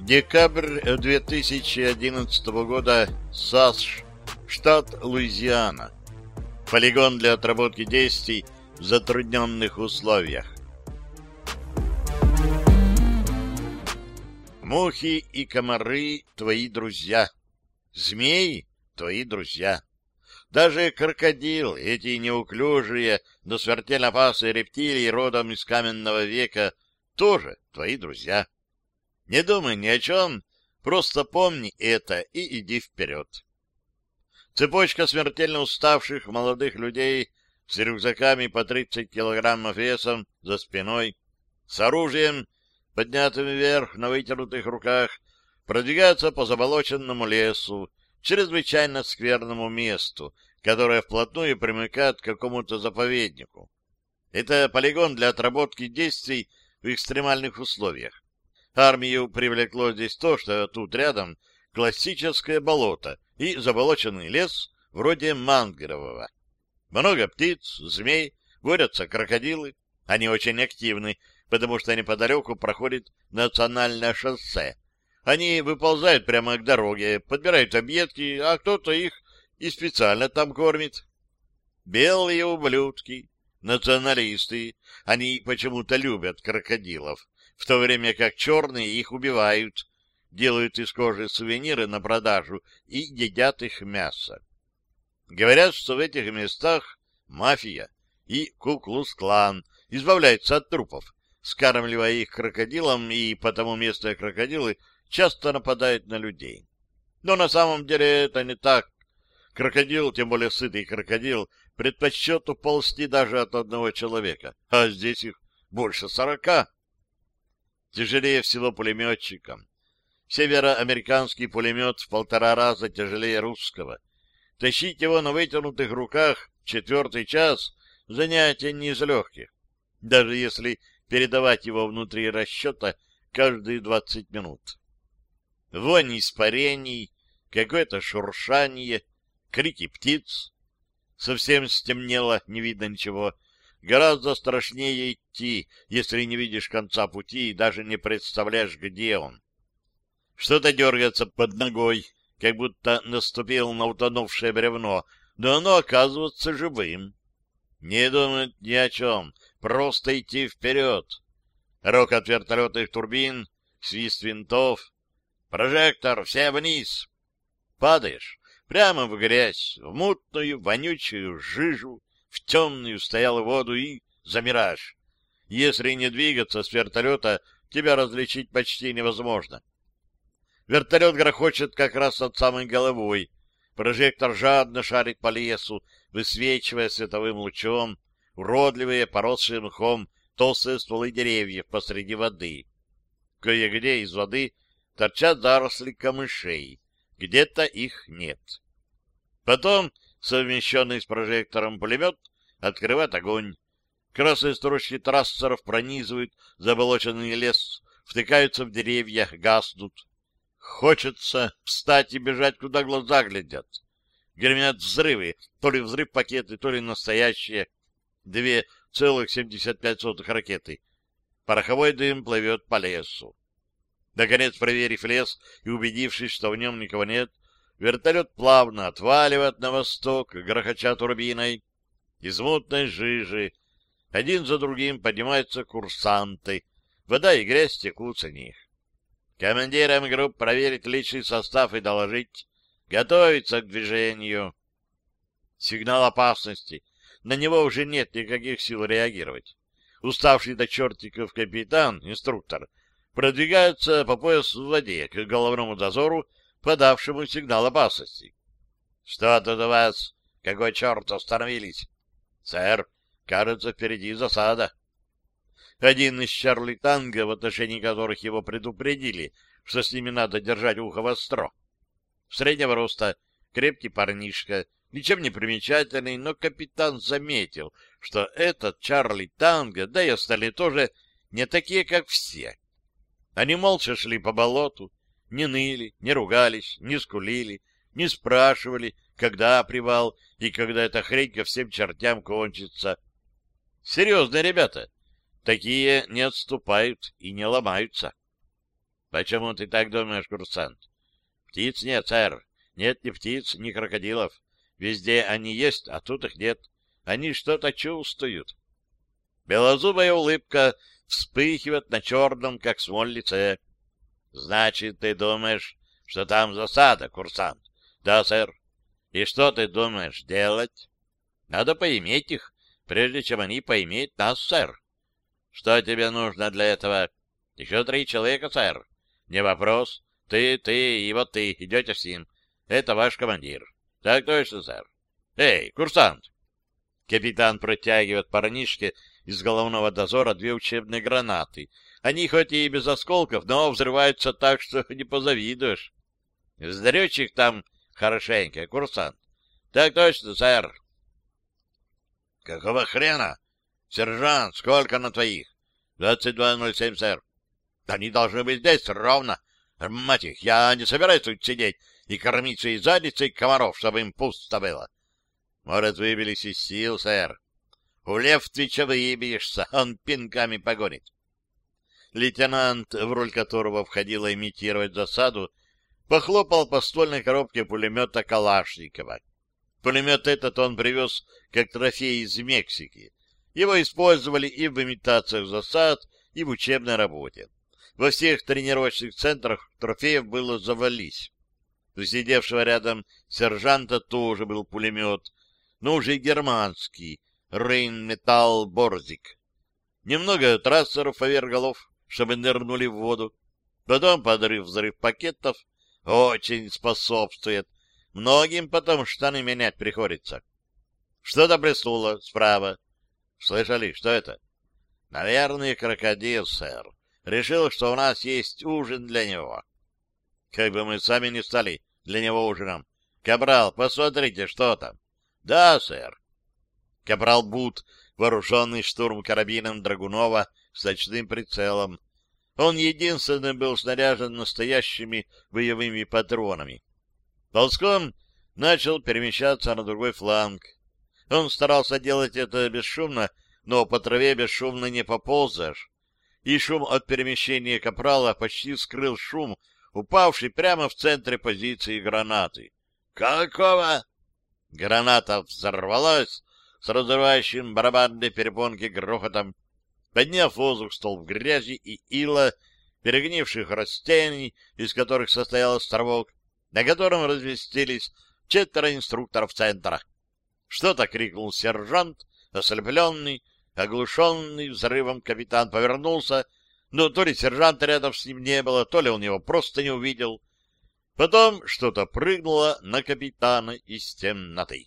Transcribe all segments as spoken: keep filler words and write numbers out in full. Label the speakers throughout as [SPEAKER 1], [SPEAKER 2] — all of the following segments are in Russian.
[SPEAKER 1] Декабрь две тысячи одиннадцатого года. САСШ, штат Луизиана. Полигон для отработки действий в затрудненных условиях. Мухи и комары — твои друзья. Змеи — твои друзья. Даже крокодил, эти неуклюжие, но смертельно опасные рептилии родом из каменного века, тоже твои друзья. Не думай ни о чем, просто помни это и иди вперед. Цепочка смертельно уставших молодых людей с рюкзаками по тридцать килограммов весом за спиной, с оружием, поднятым вверх на вытянутых руках, продвигается по заболоченному лесу, чрезвычайно скверному месту, которое вплотную примыкает к какому-то заповеднику. Это полигон для отработки действий в экстремальных условиях. Армию привлекло здесь то, что тут рядом классическое болото и заболоченный лес вроде мангрового. Много птиц, змей, водятся крокодилы. Они очень активны, потому что неподалеку проходит национальное шоссе. Они выползают прямо к дороге, подбирают объедки, а кто-то их и специально там кормит. Белые ублюдки, националисты, они почему-то любят крокодилов, в то время как черные их убивают, делают из кожи сувениры на продажу и едят их мясо. Говорят, что в этих местах мафия и Ку-Клукс-Клан избавляются от трупов, скармливая их крокодилам, и потому местные крокодилы часто нападают на людей. Но на самом деле это не так. Крокодил, тем более сытый крокодил, предпочтет уползти даже от одного человека, а здесь их больше сорока. Тяжелее всего пулеметчикам. Североамериканский пулемет в полтора раза тяжелее русского. Тащить его на вытянутых руках четвертый час — занятие не из легких, даже если передавать его внутри расчета каждые двадцать минут. Вонь испарений, какое-то шуршание, крики птиц. Совсем стемнело, не видно ничего. Гораздо страшнее идти, если не видишь конца пути и даже не представляешь, где он. Что-то дергается под ногой, как будто наступил на утонувшее бревно, но оно оказывается живым. Не думать ни о чем, просто идти вперед. Рокот вертолетных турбин, свист винтов. Прожектор, все вниз. Падаешь прямо в грязь, в мутную, вонючую жижу, в темную стоялую воду и замираешь. Если не двигаться с вертолета, тебя различить почти невозможно. Вертолет грохочет как раз над самой головой. Прожектор жадно шарит по лесу, высвечивая световым лучом уродливые, поросшие мхом, толстые стволы деревьев посреди воды. Кое-где из воды торчат заросли камышей, где-то их нет. Потом совмещенный с прожектором пулемет открывает огонь. Красные строчки трассеров пронизывают заболоченный лес, втыкаются в деревья, гаснут. Хочется встать и бежать, куда глаза глядят. Гремят взрывы, то ли взрыв-пакеты, то ли настоящие. две целых семьдесят пять сотых ракеты. Пороховой дым плывет по лесу. Наконец, проверив лес и убедившись, что в нем никого нет, вертолет плавно отваливает на восток, грохоча турбиной. Из мутной жижи один за другим поднимаются курсанты. Вода и грязь текут с них. Командирам групп проверить личный состав и доложить. Готовиться к движению. Сигнал опасности. На него уже нет никаких сил реагировать. Уставший до чертиков капитан, инструктор, продвигается по пояс в воде к головному дозору, подавшему сигнал опасности. — Что тут у вас? Какой черт остановились? — Сэр, кажется, впереди засада. Один из Чарли Танго, в отношении которых его предупредили, что с ними надо держать ухо востро. Среднего роста, крепкий парнишка, ничем не примечательный, но капитан заметил, что этот Чарли Танго, да и остальные тоже, не такие, как все. Они молча шли по болоту, не ныли, не ругались, не скулили, не спрашивали, когда привал и когда эта хрень ко всем чертям кончится. Серьезные ребята. Такие не отступают и не ломаются. Почему ты так думаешь, курсант? Птиц нет, сэр. Нет ни птиц, ни крокодилов. Везде они есть, а тут их нет. Они что-то чувствуют. Белозубая улыбка вспыхивает на черном, как смоль, лице. Значит, ты думаешь, что там засада, курсант? Да, сэр. И что ты думаешь делать? Надо поиметь их, прежде чем они поимеют нас, сэр. Что тебе нужно для этого? Еще три человека, сэр. Не вопрос. Ты, ты и вот ты идете с ним. Это ваш командир. Так точно, сэр. Эй, курсант! Капитан протягивает парнишке из головного дозора две учебные гранаты. Они хоть и без осколков, но взрываются так, что не позавидуешь. Сдречь их там хорошенько, курсант. Так точно, сэр. Какого хрена? Сержант, сколько на твоих? двадцать два ноль семь, сэр. Они должны быть здесь ровно. Мать их, я не собираюсь тут сидеть и кормить своей задницей комаров, чтобы им пусто было. Может, выбились из сил, сэр. У Левтвича выебешься, он пинками погонит. Лейтенант, в роль которого входило имитировать засаду, похлопал по ствольной коробке пулемета Калашникова. Пулемет этот он привез как трофей из Мексики. Его использовали и в имитациях засад, и в учебной работе. Во всех тренировочных центрах трофеев было завались. У сидевшего рядом сержанта тоже был пулемет, но уже германский, Рейнметалл Борзик. Немного трассеров поверх голов, чтобы нырнули в воду. Потом подрыв взрыв пакетов очень способствует. Многим потом штаны менять приходится. Что-то блеснуло справа. Слышали, что это? Наверное, крокодил, сэр. Решил, что у нас есть ужин для него. Как бы мы сами не стали для него ужином. Капрал, посмотрите, что там. Да, сэр. Капрал Бут, вооруженный штурм-карабином Драгунова с ночным прицелом. Он единственный был снаряжен настоящими боевыми патронами. Ползком начал перемещаться на другой фланг. Он старался делать это бесшумно, но по траве бесшумно не поползаешь. И шум от перемещения капрала почти скрыл шум, упавший прямо в центре позиции гранаты. «Какого?» Граната взорвалась с разрывающим барабанной перепонки грохотом, подняв в воздух столб грязи и ила, перегнивших растений, из которых состоял островок, на котором разместились четверо инструкторов центра. Что-то крикнул сержант, ослепленный, оглушенный взрывом капитан повернулся, но то ли сержанта рядом с ним не было, то ли он его просто не увидел. Потом что-то прыгнуло на капитана из темноты.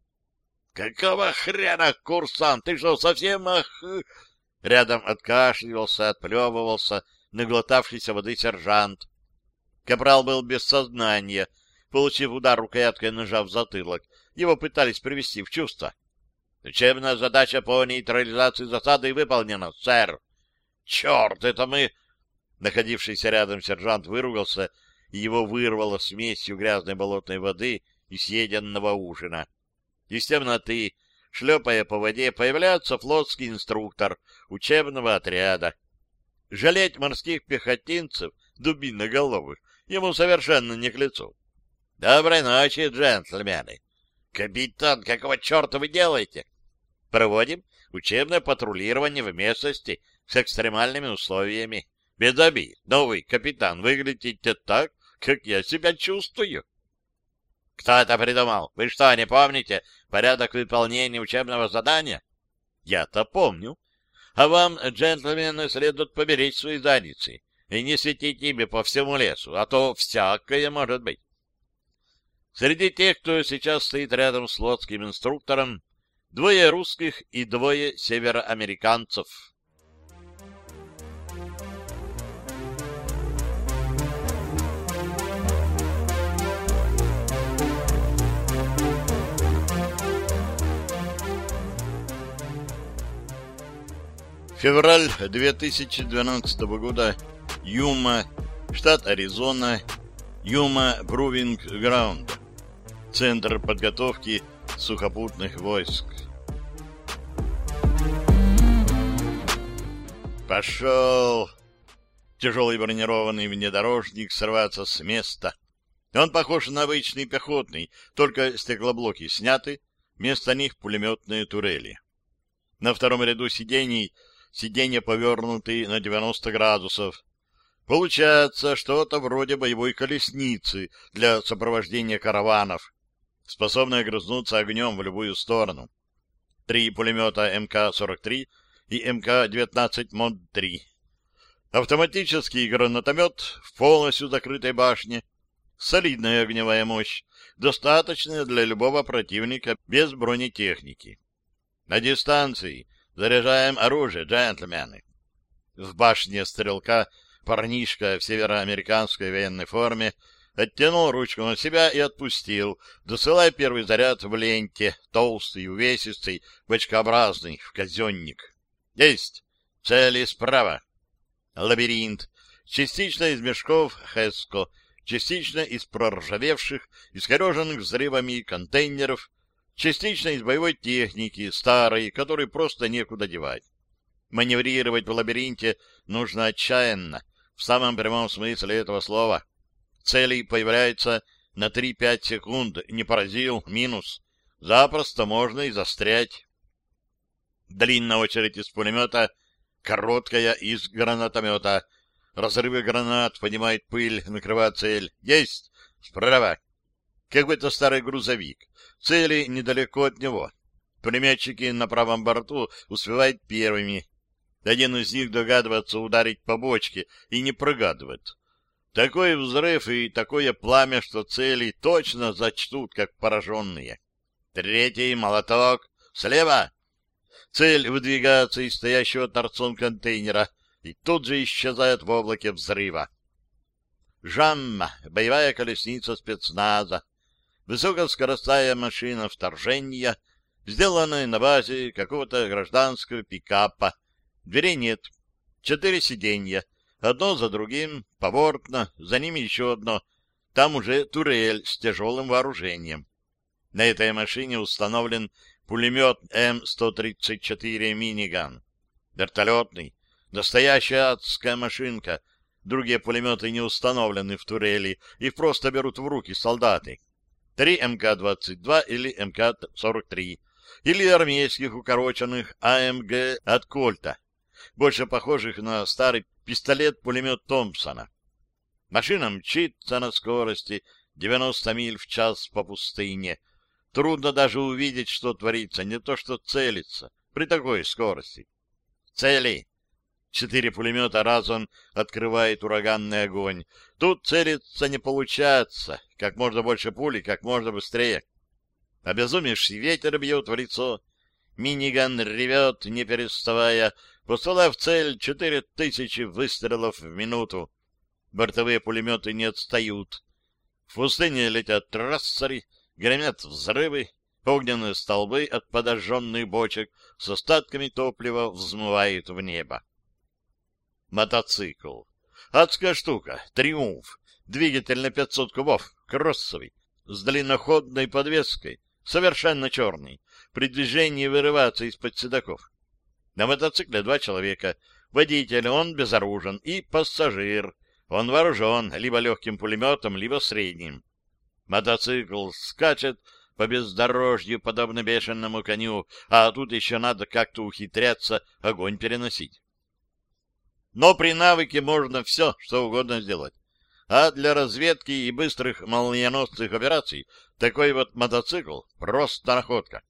[SPEAKER 1] — Какого хрена, курсант? Ты что, совсем ах... Рядом откашливался, отплевывался наглотавшийся воды сержант. Капрал был без сознания. Получив удар рукояткой ножа в затылок, его пытались привести в чувство. Учебная задача по нейтрализации засады выполнена, сэр. Черт, это мы... Находившийся рядом сержант выругался, и его вырвало смесью грязной болотной воды и съеденного ужина. Из темноты, шлепая по воде, появляется флотский инструктор учебного отряда. Жалеть морских пехотинцев, дубиноголовых, ему совершенно не к лицу. — Доброй ночи, джентльмены. — Капитан, какого черта вы делаете? — Проводим учебное патрулирование в местности с экстремальными условиями. Без обид, но вы, капитан, выглядите так, как я себя чувствую. — Кто это придумал? Вы что, не помните порядок выполнения учебного задания? — Я-то помню. А вам, джентльмены, следует поберечь свои задницы и не светить ими по всему лесу, а то всякое может быть. Среди тех, кто сейчас стоит рядом с флотским инструктором, двое русских и двое североамериканцев. Февраль две тысячи двенадцатого года. Юма, штат Аризона. Юма Брувинг Граунд. Центр подготовки сухопутных войск. Пошел. Тяжелый бронированный внедорожник срывается с места. Он похож на обычный пехотный, только стеклоблоки сняты, вместо них пулеметные турели. На втором ряду сидений сиденья повернуты на девяносто градусов. Получается что-то вроде боевой колесницы для сопровождения караванов, способная грызнуться огнем в любую сторону. Три пулемета эм ка сорок три и эм ка девятнадцать мод три. Автоматический гранатомет в полностью закрытой башне. Солидная огневая мощь, достаточная для любого противника без бронетехники. На дистанции заряжаем оружие, джентльмены. В башне стрелка парнишка в североамериканской военной форме оттянул ручку на себя и отпустил, досылая первый заряд в ленте, толстый, увесистый, бочкообразный, в казенник. Есть! Цели справа. Лабиринт. Частично из мешков Хеско, частично из проржавевших, искореженных взрывами контейнеров, частично из боевой техники, старой, которой просто некуда девать. Маневрировать в лабиринте нужно отчаянно, в самом прямом смысле этого слова. Цели появляются на три-пять секунд, не поразил, минус. Запросто можно и застрять. Длинная очередь из пулемета, короткая из гранатомета. Разрывы гранат поднимают пыль, накрывает цель. Есть! Справа! Какой-то старый грузовик. Цели недалеко от него. Пулеметчики на правом борту успевают первыми. Один из них догадывается ударить по бочке и не прогадывает. Такой взрыв и такое пламя, что цели точно зачтут, как пораженные. Третий молоток. Слева! Цель выдвигается из стоящего торцом контейнера и тут же исчезает в облаке взрыва. Жамма, боевая колесница спецназа. Высокоскоростная машина вторжения, сделанная на базе какого-то гражданского пикапа. Дверей нет. Четыре сиденья. Одно за другим, поворотно, за ними еще одно. Там уже турель с тяжелым вооружением. На этой машине установлен пулемет эм сто тридцать четыре «Миниган». Вертолетный. Настоящая адская машинка. Другие пулеметы не установлены в турели, их просто берут в руки солдаты. Три эм ка двадцать два или эм ка сорок три. Или армейских укороченных а эм гэ от Кольта, больше похожих на старый пистолет-пулемет Томпсона. Машина мчится на скорости девяносто миль в час по пустыне. Трудно даже увидеть, что творится, не то что целиться при такой скорости. Цели. Четыре пулемета разом открывает ураганный огонь. Тут целиться не получается. Как можно больше пули, как можно быстрее. Обезумевший ветер бьет в лицо. Миниган ревет, не переставая, посылая в цель четыре тысячи выстрелов в минуту. Бортовые пулеметы не отстают. В пустыне летят трассеры, гремят взрывы, огненные столбы от подожженных бочек с остатками топлива взмывают в небо. Мотоцикл. Адская штука. Триумф. Двигатель на пятьсот кубов. Кроссовый. С длинноходной подвеской. Совершенно черный. При движении вырывается из-под седаков. На мотоцикле два человека. Водитель, он безоружен, и пассажир. Он вооружен либо легким пулеметом, либо средним. Мотоцикл скачет по бездорожью, подобно бешеному коню, а тут еще надо как-то ухитряться огонь переносить. Но при навыке можно все, что угодно сделать. А для разведки и быстрых молниеносных операций такой вот мотоцикл — просто находка.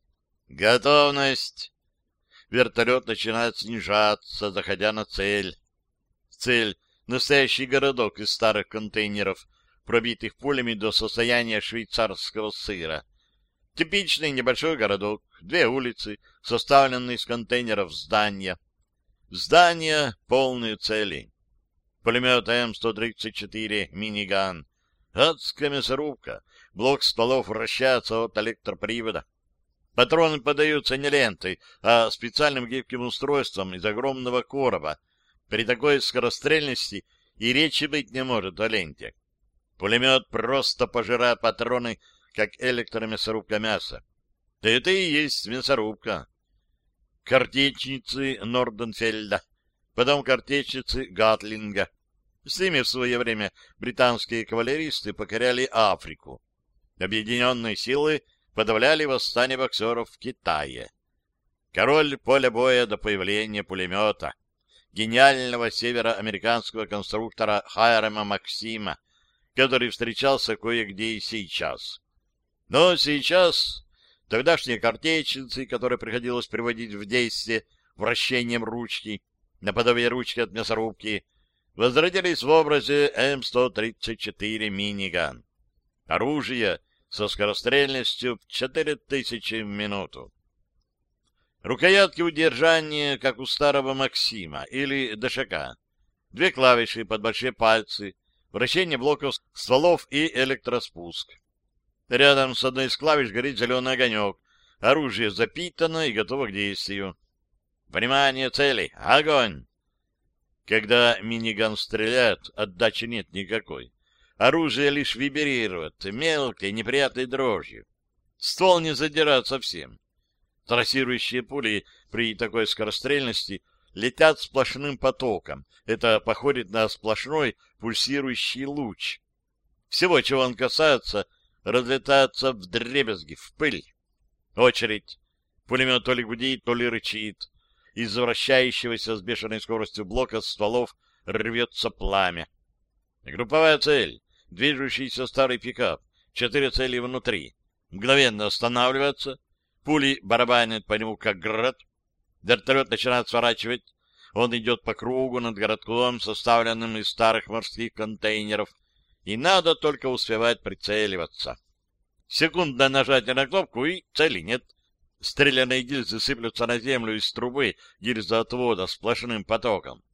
[SPEAKER 1] Готовность! Вертолет начинает снижаться, заходя на цель. Цель — настоящий городок из старых контейнеров, пробитых пулями до состояния швейцарского сыра. Типичный небольшой городок, две улицы, составленные из контейнеров здания. Здания полные целей. Пулемет эм сто тридцать четыре «Миниган». Адская мясорубка. Блок стволов вращается от электропривода. Патроны подаются не лентой, а специальным гибким устройством из огромного короба. При такой скорострельности и речи быть не может о ленте. Пулемет просто пожирает патроны, как электромясорубка мяса. Да это и есть мясорубка. Картечницы Норденфельда. потом картечницы Гатлинга. С ними в свое время британские кавалеристы покоряли Африку. Объединенные силы подавляли восстание боксеров в Китае. Король поля боя до появления пулемета, гениального североамериканского конструктора Хайрама Максима, который встречался кое-где и сейчас. Но сейчас тогдашние картечницы, которые приходилось приводить в действие вращением ручки, наподобие ручки от мясорубки, возродились в образе эм сто тридцать четыре миниган. Оружие со скорострельностью в четыре тысячи в минуту. Рукоятки удержания, как у старого Максима или ДШК. Две клавиши под большие пальцы, вращение блоков стволов и электроспуск. Рядом с одной из клавиш горит зеленый огонек. Оружие запитано и готово к действию. Внимание, цели! Огонь! Когда миниган стреляет, отдачи нет никакой. Оружие лишь вибрирует мелкой неприятной дрожью. Ствол не задирает совсем. Трассирующие пули при такой скорострельности летят сплошным потоком. Это походит на сплошной пульсирующий луч. Всего, чего он касается, разлетается вдребезги, в пыль. Очередь. Пулемет то ли гудит, то ли рычит. Из вращающегося с бешеной скоростью блока стволов рвется пламя. Групповая цель. Движущийся старый пикап. Четыре цели внутри. Мгновенно останавливается. Пули барабанят по нему, как град. Вертолет начинает сворачивать. Он идет по кругу над городком, составленным из старых морских контейнеров. И надо только успевать прицеливаться. Секундное нажатие на кнопку, и цели нет. Стрелянные гильзы сыплются на землю из трубы гильзоотвода сплошным потоком.